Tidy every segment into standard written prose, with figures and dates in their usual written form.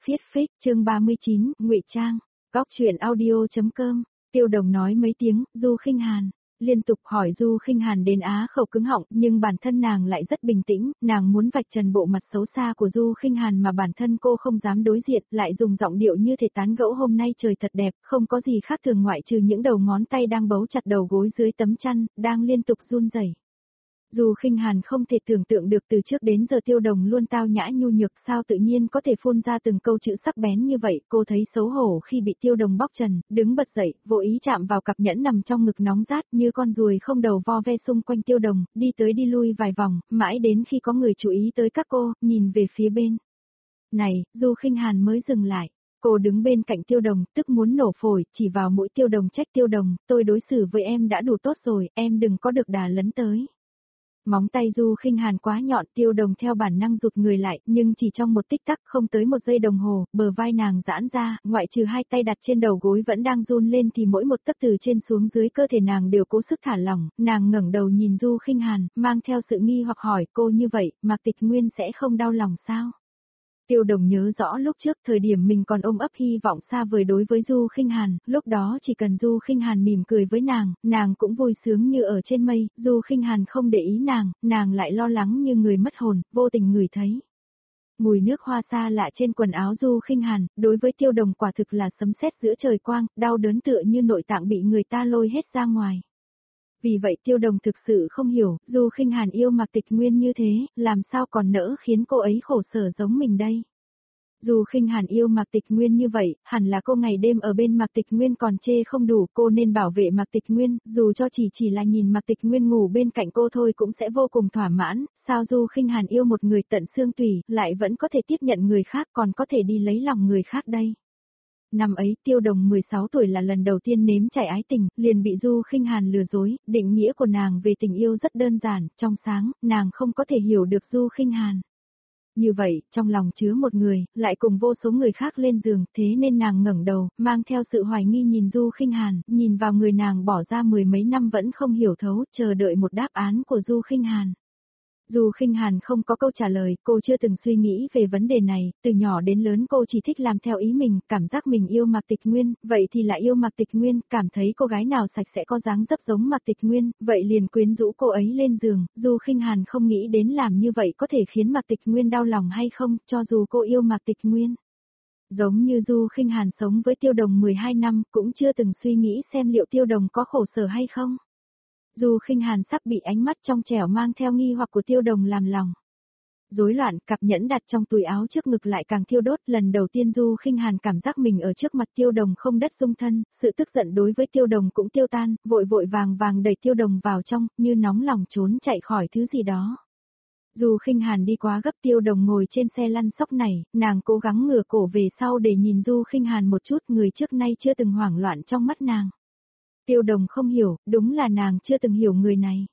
Viết phích chương 39, ngụy trang. Góc truyện audio.com. Tiêu Đồng nói mấy tiếng, Du Khinh Hàn. Liên tục hỏi Du Khinh Hàn đến á khẩu cứng họng, nhưng bản thân nàng lại rất bình tĩnh, nàng muốn vạch trần bộ mặt xấu xa của Du Khinh Hàn mà bản thân cô không dám đối diện, lại dùng giọng điệu như thể tán gẫu hôm nay trời thật đẹp, không có gì khác thường ngoại trừ những đầu ngón tay đang bấu chặt đầu gối dưới tấm chăn, đang liên tục run rẩy. Du Khinh Hàn không thể tưởng tượng được từ trước đến giờ Tiêu Đồng luôn tao nhã nhu nhược sao tự nhiên có thể phun ra từng câu chữ sắc bén như vậy, cô thấy xấu hổ khi bị Tiêu Đồng bóc trần, đứng bật dậy, vô ý chạm vào cặp nhẫn nằm trong ngực nóng rát như con ruồi không đầu vo ve xung quanh Tiêu Đồng, đi tới đi lui vài vòng, mãi đến khi có người chú ý tới các cô, nhìn về phía bên này, Du Khinh Hàn mới dừng lại. Cô đứng bên cạnh Tiêu Đồng, tức muốn nổ phổi, chỉ vào mũi Tiêu Đồng trách Tiêu Đồng, tôi đối xử với em đã đủ tốt rồi, em đừng có được đà lấn tới. Móng tay Du Khinh Hàn quá nhọn, Tiêu Đồng theo bản năng rụt người lại, nhưng chỉ trong một tích tắc không tới một giây đồng hồ, bờ vai nàng giãn ra, ngoại trừ hai tay đặt trên đầu gối vẫn đang run lên thì mỗi một tấc từ trên xuống dưới cơ thể nàng đều cố sức thả lỏng, nàng ngẩng đầu nhìn Du Khinh Hàn, mang theo sự nghi hoặc hỏi cô như vậy, Mạc Tịch Nguyên sẽ không đau lòng sao? Tiêu Đồng nhớ rõ lúc trước thời điểm mình còn ôm ấp hy vọng xa vời đối với Du Khinh Hàn, lúc đó chỉ cần Du Khinh Hàn mỉm cười với nàng cũng vui sướng như ở trên mây, Du Khinh Hàn không để ý nàng lại lo lắng như người mất hồn, vô tình ngửi thấy mùi nước hoa xa lạ trên quần áo Du Khinh Hàn, đối với Tiêu Đồng quả thực là sấm sét giữa trời quang, đau đớn tựa như nội tạng bị người ta lôi hết ra ngoài. Vì vậy Tiêu Đồng thực sự không hiểu, Du Khinh Hàn yêu Mạc Tịch Nguyên như thế, làm sao còn nỡ khiến cô ấy khổ sở giống mình đây. Du Khinh Hàn yêu Mạc Tịch Nguyên như vậy, hẳn là cô ngày đêm ở bên Mạc Tịch Nguyên còn chê không đủ, cô nên bảo vệ Mạc Tịch Nguyên, dù cho chỉ là nhìn Mạc Tịch Nguyên ngủ bên cạnh cô thôi cũng sẽ vô cùng thỏa mãn, sao Du Khinh Hàn yêu một người tận xương tủy, lại vẫn có thể tiếp nhận người khác còn có thể đi lấy lòng người khác đây. Năm ấy Tiêu Đồng 16 tuổi là lần đầu tiên nếm trải ái tình, liền bị Du Khinh Hàn lừa dối, định nghĩa của nàng về tình yêu rất đơn giản, trong sáng, nàng không có thể hiểu được Du Khinh Hàn. Như vậy, trong lòng chứa một người, lại cùng vô số người khác lên giường, thế nên nàng ngẩng đầu, mang theo sự hoài nghi nhìn Du Khinh Hàn, nhìn vào người nàng bỏ ra mười mấy năm vẫn không hiểu thấu, chờ đợi một đáp án của Du Khinh Hàn. Du Khinh Hàn không có câu trả lời, cô chưa từng suy nghĩ về vấn đề này, từ nhỏ đến lớn cô chỉ thích làm theo ý mình, cảm giác mình yêu Mạc Tịch Nguyên, vậy thì lại yêu Mạc Tịch Nguyên, cảm thấy cô gái nào sạch sẽ có dáng dấp giống Mạc Tịch Nguyên, vậy liền quyến rũ cô ấy lên giường, Du Khinh Hàn không nghĩ đến làm như vậy có thể khiến Mạc Tịch Nguyên đau lòng hay không, cho dù cô yêu Mạc Tịch Nguyên. Giống như Du Khinh Hàn sống với Tiêu Đồng 12 năm, cũng chưa từng suy nghĩ xem liệu Tiêu Đồng có khổ sở hay không. Du Khinh Hàn sắp bị ánh mắt trong trẻo mang theo nghi hoặc của Tiêu Đồng làm lòng rối loạn, cặp nhẫn đặt trong túi áo trước ngực lại càng thiêu đốt, lần đầu tiên Du Khinh Hàn cảm giác mình ở trước mặt Tiêu Đồng không đất dung thân, sự tức giận đối với Tiêu Đồng cũng tiêu tan, vội vàng đẩy Tiêu Đồng vào trong, như nóng lòng trốn chạy khỏi thứ gì đó. Du Khinh Hàn đi quá gấp, Tiêu Đồng ngồi trên xe lăn sóc này, nàng cố gắng ngửa cổ về sau để nhìn Du Khinh Hàn một chút, người trước nay chưa từng hoảng loạn trong mắt nàng. Tiêu Đồng không hiểu, đúng là nàng chưa từng hiểu người này.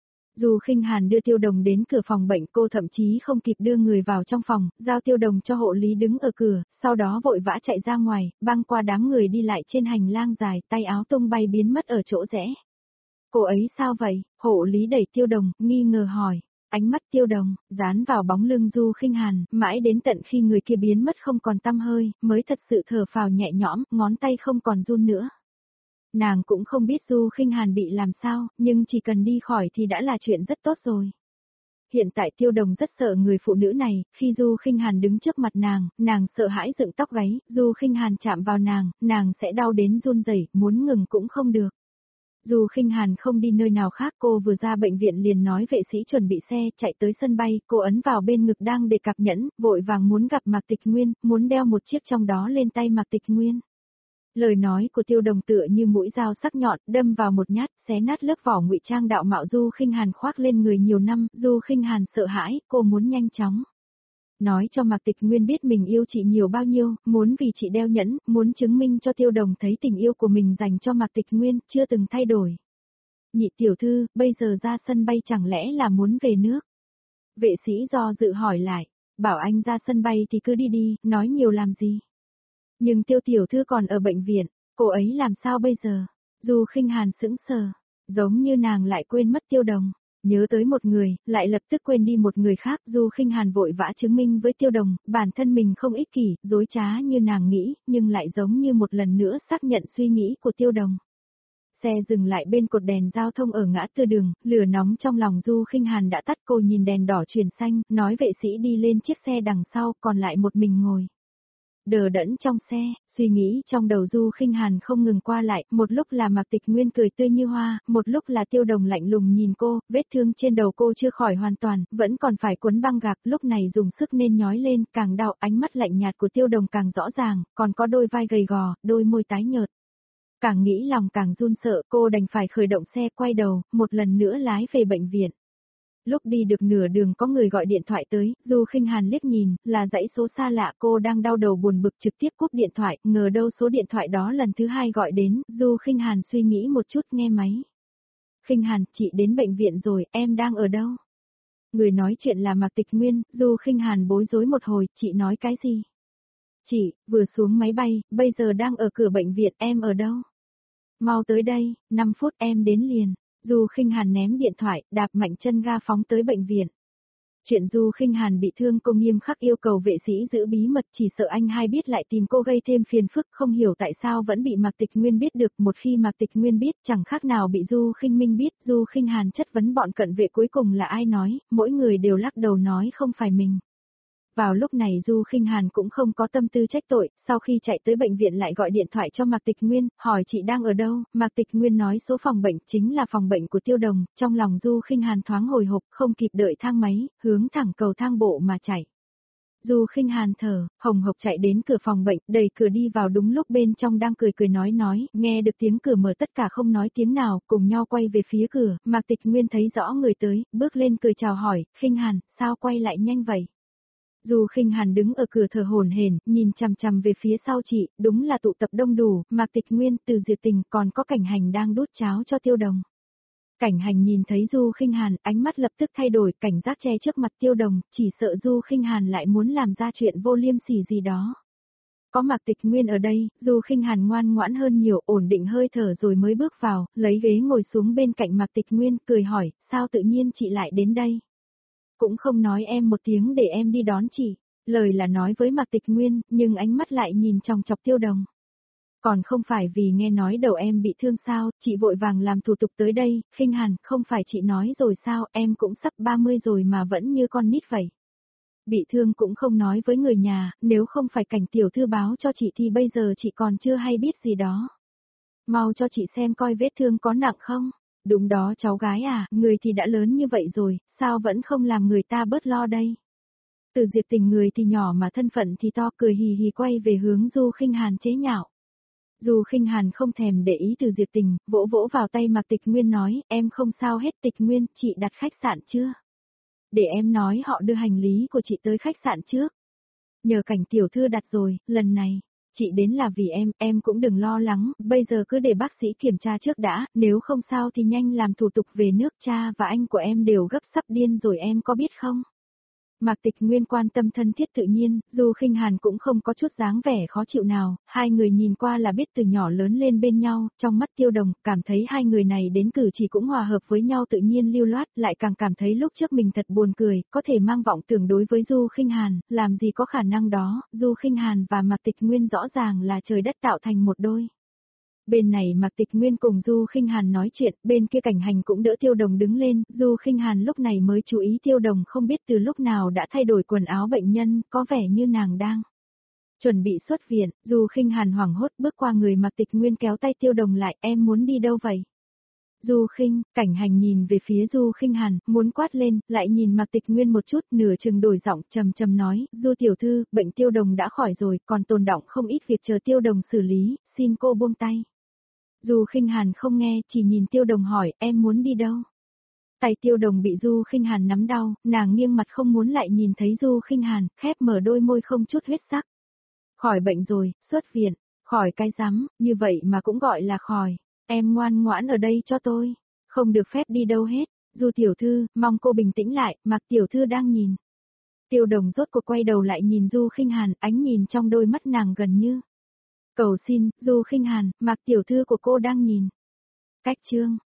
Du Khinh Hàn đưa Tiêu Đồng đến cửa phòng bệnh, cô thậm chí không kịp đưa người vào trong phòng, giao Tiêu Đồng cho hộ lý đứng ở cửa, sau đó vội vã chạy ra ngoài, băng qua đám người đi lại trên hành lang dài, tay áo tung bay biến mất ở chỗ rẽ. Cô ấy sao vậy? Hộ lý đẩy Tiêu Đồng, nghi ngờ hỏi. Ánh mắt Tiêu Đồng dán vào bóng lưng Du Khinh Hàn, mãi đến tận khi người kia biến mất không còn tăm hơi, mới thật sự thở phào nhẹ nhõm, ngón tay không còn run nữa. Nàng cũng không biết Du Khinh Hàn bị làm sao, nhưng chỉ cần đi khỏi thì đã là chuyện rất tốt rồi. Hiện tại Tiêu Đồng rất sợ người phụ nữ này, khi Du Khinh Hàn đứng trước mặt nàng sợ hãi dựng tóc gáy, Du Khinh Hàn chạm vào nàng sẽ đau đến run rẩy, muốn ngừng cũng không được. Du Khinh Hàn không đi nơi nào khác, cô vừa ra bệnh viện liền nói vệ sĩ chuẩn bị xe, chạy tới sân bay, cô ấn vào bên ngực đang để cặp nhẫn, vội vàng muốn gặp Mạc Tịch Nguyên, muốn đeo một chiếc trong đó lên tay Mạc Tịch Nguyên. Lời nói của Tiêu Đồng tựa như mũi dao sắc nhọn, đâm vào một nhát, xé nát lớp vỏ ngụy trang đạo mạo Du Khinh Hàn khoác lên người nhiều năm, Du Khinh Hàn sợ hãi, cô muốn nhanh chóng nói cho Mạc Tịch Nguyên biết mình yêu chị nhiều bao nhiêu, muốn vì chị đeo nhẫn, muốn chứng minh cho Tiêu Đồng thấy tình yêu của mình dành cho Mạc Tịch Nguyên chưa từng thay đổi. Nhị tiểu thư, bây giờ ra sân bay chẳng lẽ là muốn về nước? Vệ sĩ do dự hỏi lại, bảo anh ra sân bay thì cứ đi, nói nhiều làm gì? Nhưng Tiêu tiểu thư còn ở bệnh viện, cô ấy làm sao bây giờ? Du Khinh Hàn sững sờ, giống như nàng lại quên mất Tiêu Đồng. Nhớ tới một người, lại lập tức quên đi một người khác. Du Khinh Hàn vội vã chứng minh với Tiêu Đồng, bản thân mình không ích kỷ, dối trá như nàng nghĩ, nhưng lại giống như một lần nữa xác nhận suy nghĩ của Tiêu Đồng. Xe dừng lại bên cột đèn giao thông ở ngã tư đường, lửa nóng trong lòng Du Khinh Hàn đã tắt. Cô nhìn đèn đỏ chuyển xanh, nói vệ sĩ đi lên chiếc xe đằng sau, còn lại một mình ngồi. Đờ đẫn trong xe, suy nghĩ trong đầu Du Khinh Hàn không ngừng qua lại, một lúc là Mạc Tịch Nguyên cười tươi như hoa, một lúc là Tiêu Đồng lạnh lùng nhìn cô, vết thương trên đầu cô chưa khỏi hoàn toàn, vẫn còn phải quấn băng gạc, lúc này dùng sức nên nhói lên, càng đau, ánh mắt lạnh nhạt của Tiêu Đồng càng rõ ràng, còn có đôi vai gầy gò, đôi môi tái nhợt. Càng nghĩ lòng càng run sợ, cô đành phải khởi động xe quay đầu, một lần nữa lái về bệnh viện. Lúc đi được nửa đường có người gọi điện thoại tới, Du Khinh Hàn liếc nhìn, là dãy số xa lạ, cô đang đau đầu buồn bực trực tiếp cúp điện thoại, ngờ đâu số điện thoại đó lần thứ hai gọi đến, Du Khinh Hàn suy nghĩ một chút nghe máy. Khinh Hàn, chị đến bệnh viện rồi, em đang ở đâu? Người nói chuyện là Mạc Tịch Nguyên, Du Khinh Hàn bối rối một hồi, chị nói cái gì? Chị, vừa xuống máy bay, bây giờ đang ở cửa bệnh viện, em ở đâu? Mau tới đây, 5 phút em đến liền. Du Khinh Hàn ném điện thoại, đạp mạnh chân ga phóng tới bệnh viện. Chuyện Du Khinh Hàn bị thương cô nghiêm khắc yêu cầu vệ sĩ giữ bí mật, chỉ sợ anh hai biết lại tìm cô gây thêm phiền phức, không hiểu tại sao vẫn bị Mạc Tịch Nguyên biết được, một khi Mạc Tịch Nguyên biết chẳng khác nào bị Du Khinh Minh biết. Du Khinh Hàn chất vấn bọn cận vệ cuối cùng là ai nói, mỗi người đều lắc đầu nói không phải mình. Vào lúc này Du Khinh Hàn cũng không có tâm tư trách tội, sau khi chạy tới bệnh viện lại gọi điện thoại cho Mạc Tịch Nguyên, hỏi chị đang ở đâu, Mạc Tịch Nguyên nói số phòng bệnh chính là phòng bệnh của Tiêu Đồng, trong lòng Du Khinh Hàn thoáng hồi hộp, không kịp đợi thang máy, hướng thẳng cầu thang bộ mà chạy. Du Khinh Hàn thở, hồng hộc chạy đến cửa phòng bệnh, đẩy cửa đi vào đúng lúc bên trong đang cười cười nói, nghe được tiếng cửa mở tất cả không nói tiếng nào, cùng nhau quay về phía cửa, Mạc Tịch Nguyên thấy rõ người tới, bước lên cười chào hỏi, Khinh Hàn, sao quay lại nhanh vậy? Du Khinh Hàn đứng ở cửa thở hổn hển, nhìn chằm chằm về phía sau chị, đúng là tụ tập đông đủ, Mạc Tịch Nguyên, Từ Diệp Tình, còn có Cảnh Hành đang đút cháo cho Tiêu Đồng. Cảnh Hành nhìn thấy Du Khinh Hàn, ánh mắt lập tức thay đổi, cảnh giác che trước mặt Tiêu Đồng, chỉ sợ Du Khinh Hàn lại muốn làm ra chuyện vô liêm sỉ gì đó. Có Mạc Tịch Nguyên ở đây, Du Khinh Hàn ngoan ngoãn hơn nhiều, ổn định hơi thở rồi mới bước vào, lấy ghế ngồi xuống bên cạnh Mạc Tịch Nguyên, cười hỏi, sao tự nhiên chị lại đến đây? Cũng không nói em một tiếng để em đi đón chị. Lời là nói với Mạc Tịch Nguyên, nhưng ánh mắt lại nhìn chòng chọc Tiêu Đồng. Còn không phải vì nghe nói đầu em bị thương sao, chị vội vàng làm thủ tục tới đây, Khinh Hàn, không phải chị nói rồi sao, em cũng sắp 30 rồi mà vẫn như con nít vậy. Bị thương cũng không nói với người nhà, nếu không phải Cảnh tiểu thư báo cho chị thì bây giờ chị còn chưa hay biết gì đó. Mau cho chị xem coi vết thương có nặng không? Đúng đó cháu gái à, người thì đã lớn như vậy rồi, sao vẫn không làm người ta bớt lo đây? Từ Diệp Tình người thì nhỏ mà thân phận thì to, cười hì hì quay về hướng Du Khinh Hàn chế nhạo. Du Khinh Hàn không thèm để ý Từ Diệp Tình, vỗ vỗ vào tay Mạc Tịch Nguyên nói, em không sao hết Tịch Nguyên, chị đặt khách sạn chưa? Để em nói họ đưa hành lý của chị tới khách sạn trước. Nhờ Cảnh tiểu thư đặt rồi, lần này, chị đến là vì em cũng đừng lo lắng, bây giờ cứ để bác sĩ kiểm tra trước đã, nếu không sao thì nhanh làm thủ tục về nước, cha và anh của em đều gấp sắp điên rồi em có biết không? Mạc Tịch Nguyên quan tâm thân thiết tự nhiên, Du Khinh Hàn cũng không có chút dáng vẻ khó chịu nào, hai người nhìn qua là biết từ nhỏ lớn lên bên nhau, trong mắt Tiêu Đồng, cảm thấy hai người này đến cử chỉ cũng hòa hợp với nhau tự nhiên lưu loát, lại càng cảm thấy lúc trước mình thật buồn cười, có thể mang vọng tưởng đối với Du Khinh Hàn, làm gì có khả năng đó, Du Khinh Hàn và Mạc Tịch Nguyên rõ ràng là trời đất tạo thành một đôi. Bên này Mạc Tịch Nguyên cùng Du Khinh Hàn nói chuyện, bên kia Cảnh Hành cũng đỡ Tiêu Đồng đứng lên, Du Khinh Hàn lúc này mới chú ý Tiêu Đồng không biết từ lúc nào đã thay đổi quần áo bệnh nhân, có vẻ như nàng đang chuẩn bị xuất viện. Du Khinh Hàn hoảng hốt bước qua người Mạc Tịch Nguyên kéo tay Tiêu Đồng lại, em muốn đi đâu vậy? Du Khinh, Cảnh Hành nhìn về phía Du Khinh Hàn, muốn quát lên, lại nhìn Mạc Tịch Nguyên một chút, nửa chừng đổi giọng, trầm trầm nói, Du tiểu thư, bệnh Tiêu Đồng đã khỏi rồi, còn tồn đọng không ít việc chờ Tiêu Đồng xử lý, xin cô buông tay. Du Khinh Hàn không nghe, chỉ nhìn Tiêu Đồng hỏi, em muốn đi đâu? Tay Tiêu Đồng bị Du Khinh Hàn nắm đau, nàng nghiêng mặt không muốn lại nhìn thấy Du Khinh Hàn, khép mở đôi môi không chút huyết sắc. Khỏi bệnh rồi, xuất viện, khỏi cái rắm, như vậy mà cũng gọi là khỏi, em ngoan ngoãn ở đây cho tôi, không được phép đi đâu hết. Du tiểu thư, mong cô bình tĩnh lại, Mạc tiểu thư đang nhìn. Tiêu Đồng rốt cuộc quay đầu lại nhìn Du Khinh Hàn, ánh nhìn trong đôi mắt nàng gần như cầu xin, Du Khinh Hàn, Mạc tiểu thư của cô đang nhìn. Cách chương